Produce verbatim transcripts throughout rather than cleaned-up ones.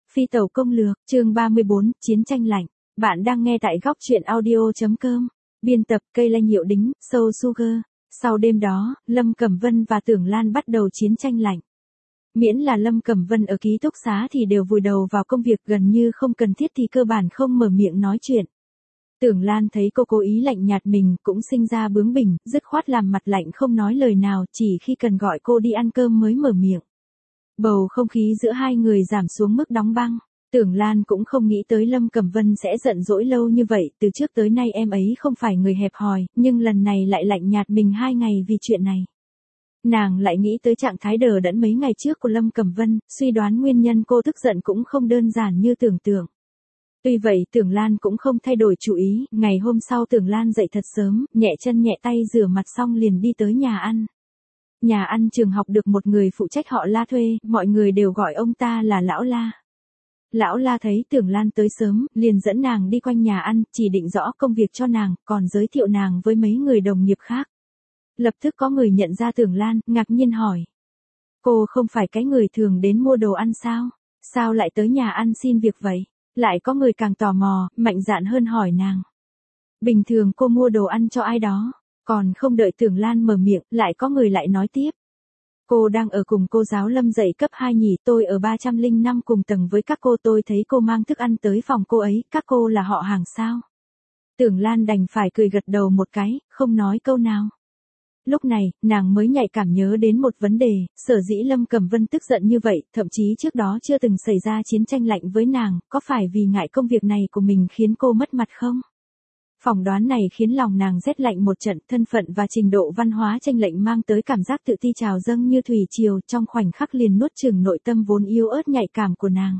Phi tàu công lược, chương ba mươi bốn, chiến tranh lạnh. Bạn đang nghe tại góc truyện audio.com. Biên tập Cây Lanh Hiệu Đính, Soul Sugar. Sau đêm đó, Lâm Cẩm Vân và Tưởng Lan bắt đầu chiến tranh lạnh. Miễn là Lâm Cẩm Vân ở ký túc xá thì đều vùi đầu vào công việc, gần như không cần thiết thì cơ bản không mở miệng nói chuyện. Tưởng Lan thấy cô cố ý lạnh nhạt mình, cũng sinh ra bướng bỉnh, dứt khoát làm mặt lạnh không nói lời nào, chỉ khi cần gọi cô đi ăn cơm mới mở miệng. Bầu không khí giữa hai người giảm xuống mức đóng băng. Tưởng Lan cũng không nghĩ tới Lâm Cẩm Vân sẽ giận dỗi lâu như vậy, từ trước tới nay em ấy không phải người hẹp hòi, nhưng lần này lại lạnh nhạt mình hai ngày vì chuyện này. Nàng lại nghĩ tới trạng thái đờ đẫn mấy ngày trước của Lâm Cẩm Vân, suy đoán nguyên nhân cô tức giận cũng không đơn giản như tưởng tượng. Tuy vậy Tưởng Lan cũng không thay đổi chủ ý, ngày hôm sau Tưởng Lan dậy thật sớm, nhẹ chân nhẹ tay rửa mặt xong liền đi tới nhà ăn. Nhà ăn trường học được một người phụ trách họ La thuê, mọi người đều gọi ông ta là Lão La. Lão La thấy Tưởng Lan tới sớm, liền dẫn nàng đi quanh nhà ăn, chỉ định rõ công việc cho nàng, còn giới thiệu nàng với mấy người đồng nghiệp khác. Lập tức có người nhận ra Tưởng Lan, ngạc nhiên hỏi. Cô không phải cái người thường đến mua đồ ăn sao? Sao lại tới nhà ăn xin việc vậy? Lại có người càng tò mò, mạnh dạn hơn hỏi nàng. Bình thường cô mua đồ ăn cho ai đó? Còn không đợi Tưởng Lan mở miệng, lại có người lại nói tiếp. Cô đang ở cùng cô giáo Lâm dạy cấp hai nhỉ, tôi ở ba trăm lẻ năm cùng tầng với các cô, tôi thấy cô mang thức ăn tới phòng cô ấy, các cô là họ hàng sao? Tưởng Lan đành phải cười gật đầu một cái, không nói câu nào. Lúc này, nàng mới nhạy cảm nhớ đến một vấn đề, sở dĩ Lâm Cẩm Vân tức giận như vậy, thậm chí trước đó chưa từng xảy ra chiến tranh lạnh với nàng, có phải vì ngại công việc này của mình khiến cô mất mặt không? Phỏng đoán này khiến lòng nàng rét lạnh một trận, thân phận và trình độ văn hóa chênh lệch mang tới cảm giác tự ti trào dâng như thủy triều, trong khoảnh khắc liền nuốt chửng nội tâm vốn yếu ớt nhạy cảm của nàng.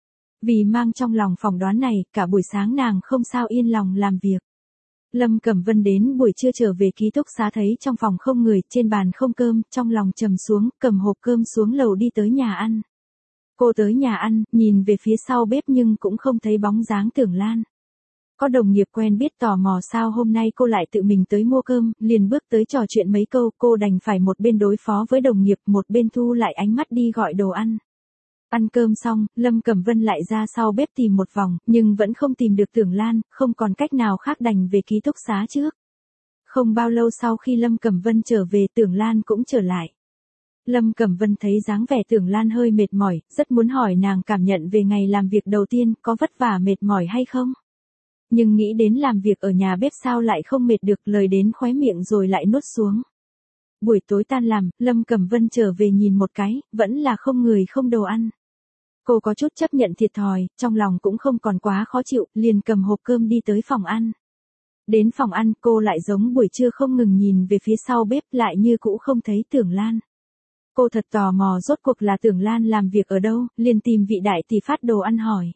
Vì mang trong lòng phỏng đoán này, cả buổi sáng nàng không sao yên lòng làm việc. Lâm Cẩm Vân đến buổi trưa trở về ký túc xá thấy trong phòng không người, trên bàn không cơm, trong lòng trầm xuống, cầm hộp cơm xuống lầu đi tới nhà ăn. Cô tới nhà ăn, nhìn về phía sau bếp nhưng cũng không thấy bóng dáng Tưởng Lan. Có đồng nghiệp quen biết tò mò sao hôm nay cô lại tự mình tới mua cơm, liền bước tới trò chuyện mấy câu, cô đành phải một bên đối phó với đồng nghiệp, một bên thu lại ánh mắt đi gọi đồ ăn. Ăn cơm xong, Lâm Cẩm Vân lại ra sau bếp tìm một vòng, nhưng vẫn không tìm được Tưởng Lan, không còn cách nào khác đành về ký túc xá trước. Không bao lâu sau khi Lâm Cẩm Vân trở về, Tưởng Lan cũng trở lại. Lâm Cẩm Vân thấy dáng vẻ Tưởng Lan hơi mệt mỏi, rất muốn hỏi nàng cảm nhận về ngày làm việc đầu tiên, có vất vả mệt mỏi hay không? Nhưng nghĩ đến làm việc ở nhà bếp sao lại không mệt được, lời đến khóe miệng rồi lại nuốt xuống. Buổi tối tan làm, Lâm Cẩm Vân trở về nhìn một cái, vẫn là không người không đồ ăn. Cô có chút chấp nhận thiệt thòi, trong lòng cũng không còn quá khó chịu, liền cầm hộp cơm đi tới phòng ăn. Đến phòng ăn, cô lại giống buổi trưa không ngừng nhìn về phía sau bếp, lại như cũ không thấy Tưởng Lan. Cô thật tò mò rốt cuộc là Tưởng Lan làm việc ở đâu, liền tìm vị đại tỷ phát đồ ăn hỏi.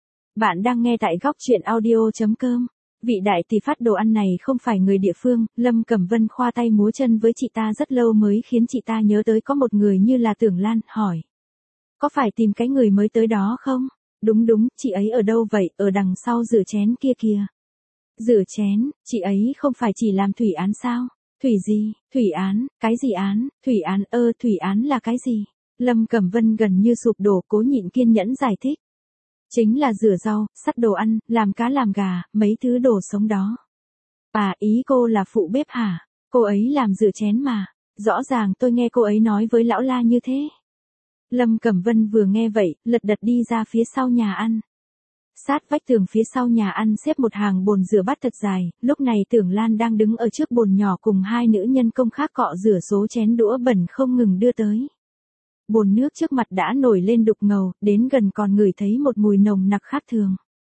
Bạn đang nghe tại góc truyện audio.com. Vị đại tỷ phát đồ ăn này không phải người địa phương, Lâm Cẩm Vân khoa tay múa chân với chị ta rất lâu mới khiến chị ta nhớ tới có một người như là Tưởng Lan, hỏi. Có phải tìm cái người mới tới đó không? Đúng đúng, chị ấy ở đâu vậy, ở đằng sau rửa chén kia kìa. Rửa chén, chị ấy không phải chỉ làm thủy án sao? Thủy gì? Thủy án, cái gì án? Thủy án ơ, thủy án là cái gì? Lâm Cẩm Vân gần như sụp đổ, cố nhịn kiên nhẫn giải thích. Chính là rửa rau, sắt đồ ăn, làm cá làm gà, mấy thứ đồ sống đó. À, ý cô là phụ bếp hả? Cô ấy làm rửa chén mà. Rõ ràng tôi nghe cô ấy nói với Lão La như thế. Lâm Cẩm Vân vừa nghe vậy, lật đật đi ra phía sau nhà ăn. Sát vách tường phía sau nhà ăn xếp một hàng bồn rửa bát thật dài, lúc này Tưởng Lan đang đứng ở trước bồn nhỏ cùng hai nữ nhân công khác cọ rửa số chén đũa bẩn không ngừng đưa tới. Bồn nước trước mặt đã nổi lên đục ngầu, đến gần còn ngửi thấy một mùi nồng nặc khác thường.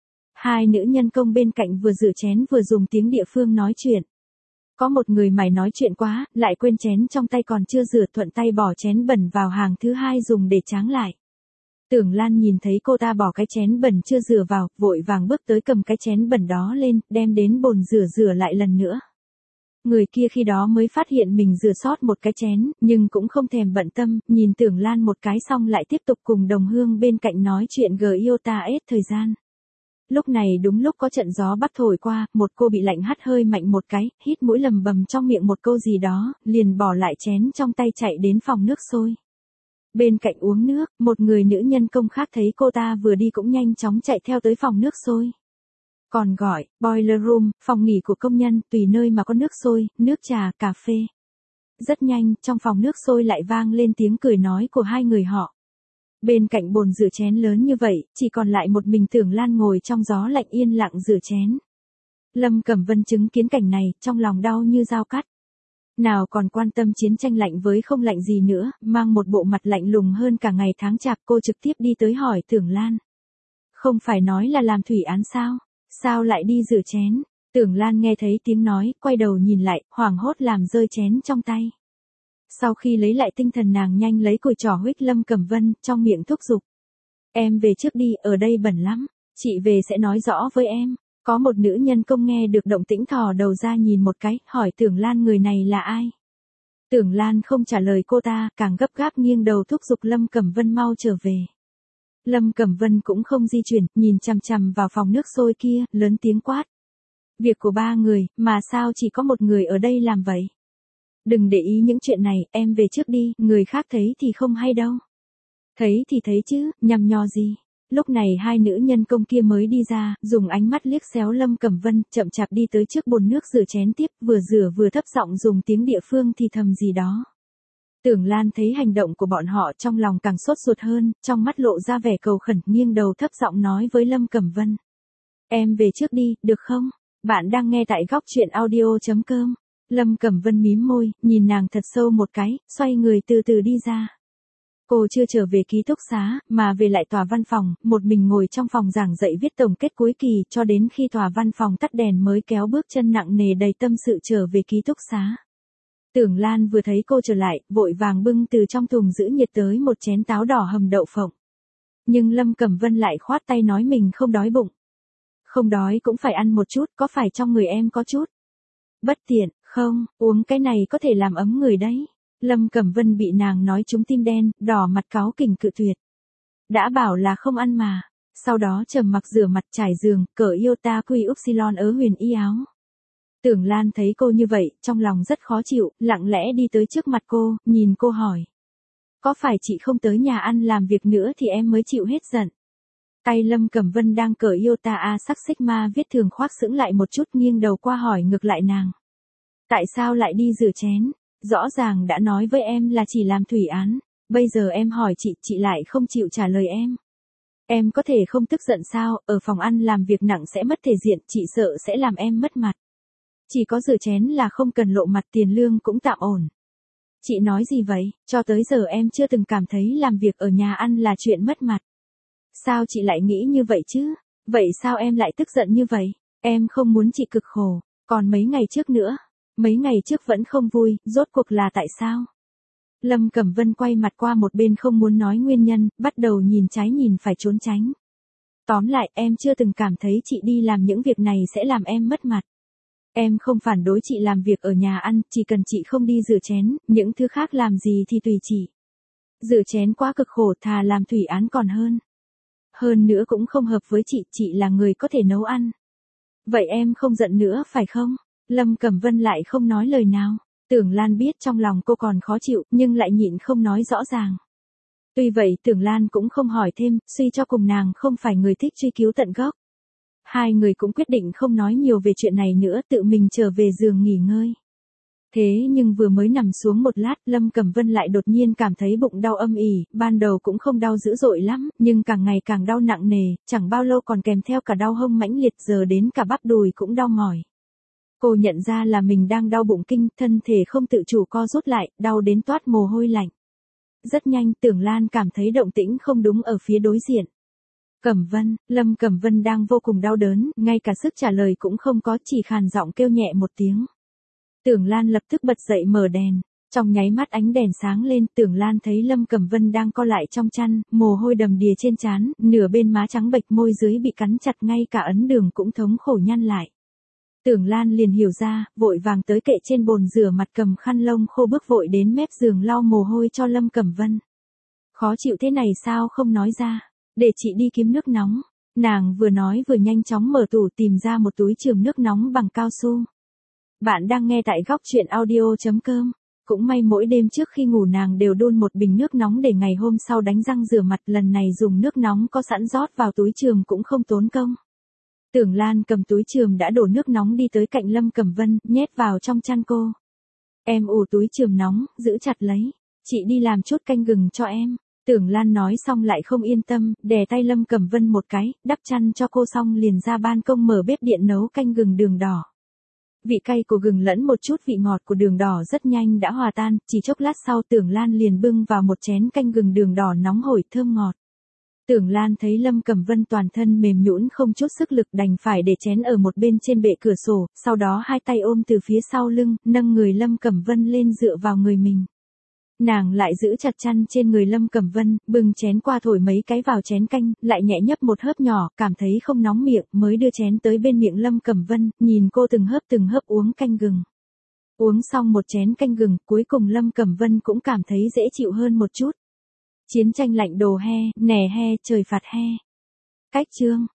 Hai nữ nhân công bên cạnh vừa rửa chén vừa dùng tiếng địa phương nói chuyện. Có một người mày nói chuyện quá, lại quên chén trong tay còn chưa rửa, thuận tay bỏ chén bẩn vào hàng thứ hai dùng để tráng lại. Tưởng Lan nhìn thấy cô ta bỏ cái chén bẩn chưa rửa vào, vội vàng bước tới cầm cái chén bẩn đó lên, đem đến bồn rửa rửa lại lần nữa. Người kia khi đó mới phát hiện mình rửa sót một cái chén, nhưng cũng không thèm bận tâm, nhìn Tưởng Lan một cái xong lại tiếp tục cùng đồng hương bên cạnh nói chuyện gờ yêu ta ết thời gian. Lúc này đúng lúc có trận gió bắc thổi qua, một cô bị lạnh hắt hơi mạnh một cái, hít mũi lầm bầm trong miệng một câu gì đó, liền bỏ lại chén trong tay chạy đến phòng nước sôi. Bên cạnh uống nước, một người nữ nhân công khác thấy cô ta vừa đi cũng nhanh chóng chạy theo tới phòng nước sôi. Còn gọi, boiler room, phòng nghỉ của công nhân, tùy nơi mà có nước sôi, nước trà, cà phê. Rất nhanh, trong phòng nước sôi lại vang lên tiếng cười nói của hai người họ. Bên cạnh bồn rửa chén lớn như vậy, chỉ còn lại một mình Tưởng Lan ngồi trong gió lạnh yên lặng rửa chén. Lâm Cẩm Vân chứng kiến cảnh này, trong lòng đau như dao cắt. Nào còn quan tâm chiến tranh lạnh với không lạnh gì nữa, mang một bộ mặt lạnh lùng hơn cả ngày tháng chạp, cô trực tiếp đi tới hỏi Tưởng Lan. Không phải nói là làm thủy án sao? Sao lại đi rửa chén? Tưởng Lan nghe thấy tiếng nói, quay đầu nhìn lại, hoảng hốt làm rơi chén trong tay. Sau khi lấy lại tinh thần nàng nhanh lấy cùi trỏ huých Lâm Cẩm Vân, trong miệng thúc giục. Em về trước đi, ở đây bẩn lắm, chị về sẽ nói rõ với em. Có một nữ nhân công nghe được động tĩnh thò đầu ra nhìn một cái, hỏi Tưởng Lan người này là ai. Tưởng Lan không trả lời cô ta, càng gấp gáp nghiêng đầu thúc giục Lâm Cẩm Vân mau trở về. Lâm Cẩm Vân cũng không di chuyển, nhìn chằm chằm vào phòng nước sôi kia, lớn tiếng quát. Việc của ba người, mà sao chỉ có một người ở đây làm vậy? Đừng để ý những chuyện này, em về trước đi, người khác thấy thì không hay đâu. Thấy thì thấy chứ, nhằm nhò gì. Lúc này hai nữ nhân công kia mới đi ra, dùng ánh mắt liếc xéo Lâm Cẩm Vân, chậm chạp đi tới trước bồn nước rửa chén tiếp, vừa rửa vừa thấp giọng dùng tiếng địa phương thì thầm gì đó. Tưởng Lan thấy hành động của bọn họ trong lòng càng sốt ruột hơn, trong mắt lộ ra vẻ cầu khẩn, nghiêng đầu thấp giọng nói với Lâm Cẩm Vân. Em về trước đi, được không? Bạn đang nghe tại góc truyện audio chấm com. Lâm Cẩm Vân mím môi, nhìn nàng thật sâu một cái, xoay người từ từ đi ra. Cô chưa trở về ký túc xá, mà về lại tòa văn phòng, một mình ngồi trong phòng giảng dạy viết tổng kết cuối kỳ, cho đến khi tòa văn phòng tắt đèn mới kéo bước chân nặng nề đầy tâm sự trở về ký túc xá. Tưởng Lan vừa thấy cô trở lại, vội vàng bưng từ trong thùng giữ nhiệt tới một chén táo đỏ hầm đậu phộng. Nhưng Lâm Cẩm Vân lại khoát tay nói mình không đói bụng. Không đói cũng phải ăn một chút, có phải trong người em có chút? Bất tiện, không, uống cái này có thể làm ấm người đấy. Lâm Cẩm Vân bị nàng nói trúng tim đen, đỏ mặt cáu kỉnh cự tuyệt. Đã bảo là không ăn mà. Sau đó trầm mặc rửa mặt trải giường, cởi Iota Quy Upsilon ớ huyền y áo. Tưởng Lan thấy cô như vậy, trong lòng rất khó chịu, lặng lẽ đi tới trước mặt cô, nhìn cô hỏi. Có phải chị không tới nhà ăn làm việc nữa thì em mới chịu hết giận? Tay Lâm Cẩm Vân đang cởi Iota A sắc Sigma viết thường khoác sững lại một chút, nghiêng đầu qua hỏi ngược lại nàng. Tại sao lại đi rửa chén? Rõ ràng đã nói với em là chỉ làm thủy án, bây giờ em hỏi chị, chị lại không chịu trả lời em. Em có thể không tức giận sao, ở phòng ăn làm việc nặng sẽ mất thể diện, chị sợ sẽ làm em mất mặt. Chỉ có rửa chén là không cần lộ mặt, tiền lương cũng tạm ổn. Chị nói gì vậy, cho tới giờ em chưa từng cảm thấy làm việc ở nhà ăn là chuyện mất mặt. Sao chị lại nghĩ như vậy chứ? Vậy sao em lại tức giận như vậy? Em không muốn chị cực khổ, còn mấy ngày trước nữa. Mấy ngày trước vẫn không vui, rốt cuộc là tại sao? Lâm Cẩm Vân quay mặt qua một bên không muốn nói nguyên nhân, bắt đầu nhìn trái nhìn phải trốn tránh. Tóm lại, em chưa từng cảm thấy chị đi làm những việc này sẽ làm em mất mặt. Em không phản đối chị làm việc ở nhà ăn, chỉ cần chị không đi rửa chén, những thứ khác làm gì thì tùy chị. Rửa chén quá cực khổ, thà làm thủy án còn hơn. Hơn nữa cũng không hợp với chị, chị là người có thể nấu ăn. Vậy em không giận nữa phải không? Lâm Cẩm Vân lại không nói lời nào. Tưởng Lan biết trong lòng cô còn khó chịu, nhưng lại nhịn không nói rõ ràng. Tuy vậy Tưởng Lan cũng không hỏi thêm, suy cho cùng nàng không phải người thích truy cứu tận gốc. Hai người cũng quyết định không nói nhiều về chuyện này nữa, tự mình trở về giường nghỉ ngơi. Thế nhưng vừa mới nằm xuống một lát, Lâm Cẩm Vân lại đột nhiên cảm thấy bụng đau âm ỉ, ban đầu cũng không đau dữ dội lắm, nhưng càng ngày càng đau nặng nề, chẳng bao lâu còn kèm theo cả đau hông mãnh liệt, giờ đến cả bắp đùi cũng đau mỏi. Cô nhận ra là mình đang đau bụng kinh, thân thể không tự chủ co rút lại, đau đến toát mồ hôi lạnh. Rất nhanh, Tưởng Lan cảm thấy động tĩnh không đúng ở phía đối diện. Cẩm Vân, Lâm Cẩm Vân đang vô cùng đau đớn, ngay cả sức trả lời cũng không có, chỉ khàn giọng kêu nhẹ một tiếng. Tưởng Lan lập tức bật dậy mở đèn. Trong nháy mắt ánh đèn sáng lên, Tưởng Lan thấy Lâm Cẩm Vân đang co lại trong chăn, mồ hôi đầm đìa trên trán, nửa bên má trắng bệch, môi dưới bị cắn chặt, ngay cả ấn đường cũng thống khổ nhăn lại. Tưởng Lan liền hiểu ra, vội vàng tới kệ trên bồn rửa mặt, cầm khăn lông khô bước vội đến mép giường lau mồ hôi cho Lâm Cẩm Vân. Khó chịu thế này sao không nói ra, để chị đi kiếm nước nóng. Nàng vừa nói vừa nhanh chóng mở tủ tìm ra một túi chườm nước nóng bằng cao su. Bạn đang nghe tại góc truyện audio chấm com. Cũng may mỗi đêm trước khi ngủ nàng đều đun một bình nước nóng để ngày hôm sau đánh răng rửa mặt, lần này dùng nước nóng có sẵn rót vào túi chườm cũng không tốn công. Tưởng Lan cầm túi chườm đã đổ nước nóng đi tới cạnh Lâm Cẩm Vân, nhét vào trong chăn cô. Em ủ túi chườm nóng, giữ chặt lấy. Chị đi làm chút canh gừng cho em. Tưởng Lan nói xong lại không yên tâm, đè tay Lâm Cẩm Vân một cái, đắp chăn cho cô xong liền ra ban công mở bếp điện nấu canh gừng đường đỏ. Vị cay của gừng lẫn một chút vị ngọt của đường đỏ rất nhanh đã hòa tan, chỉ chốc lát sau Tưởng Lan liền bưng vào một chén canh gừng đường đỏ nóng hổi thơm ngọt. Tưởng Lan thấy Lâm Cẩm Vân toàn thân mềm nhũn không chút sức lực đành phải để chén ở một bên trên bệ cửa sổ, sau đó hai tay ôm từ phía sau lưng, nâng người Lâm Cẩm Vân lên dựa vào người mình. Nàng lại giữ chặt chăn trên người Lâm Cẩm Vân, bưng chén qua thổi mấy cái vào chén canh, lại nhẹ nhấp một hớp nhỏ, cảm thấy không nóng miệng, mới đưa chén tới bên miệng Lâm Cẩm Vân, nhìn cô từng hớp từng hớp uống canh gừng. Uống xong một chén canh gừng, cuối cùng Lâm Cẩm Vân cũng cảm thấy dễ chịu hơn một chút. Chiến tranh lạnh đồ he, nè he, trời phạt he. Cách chương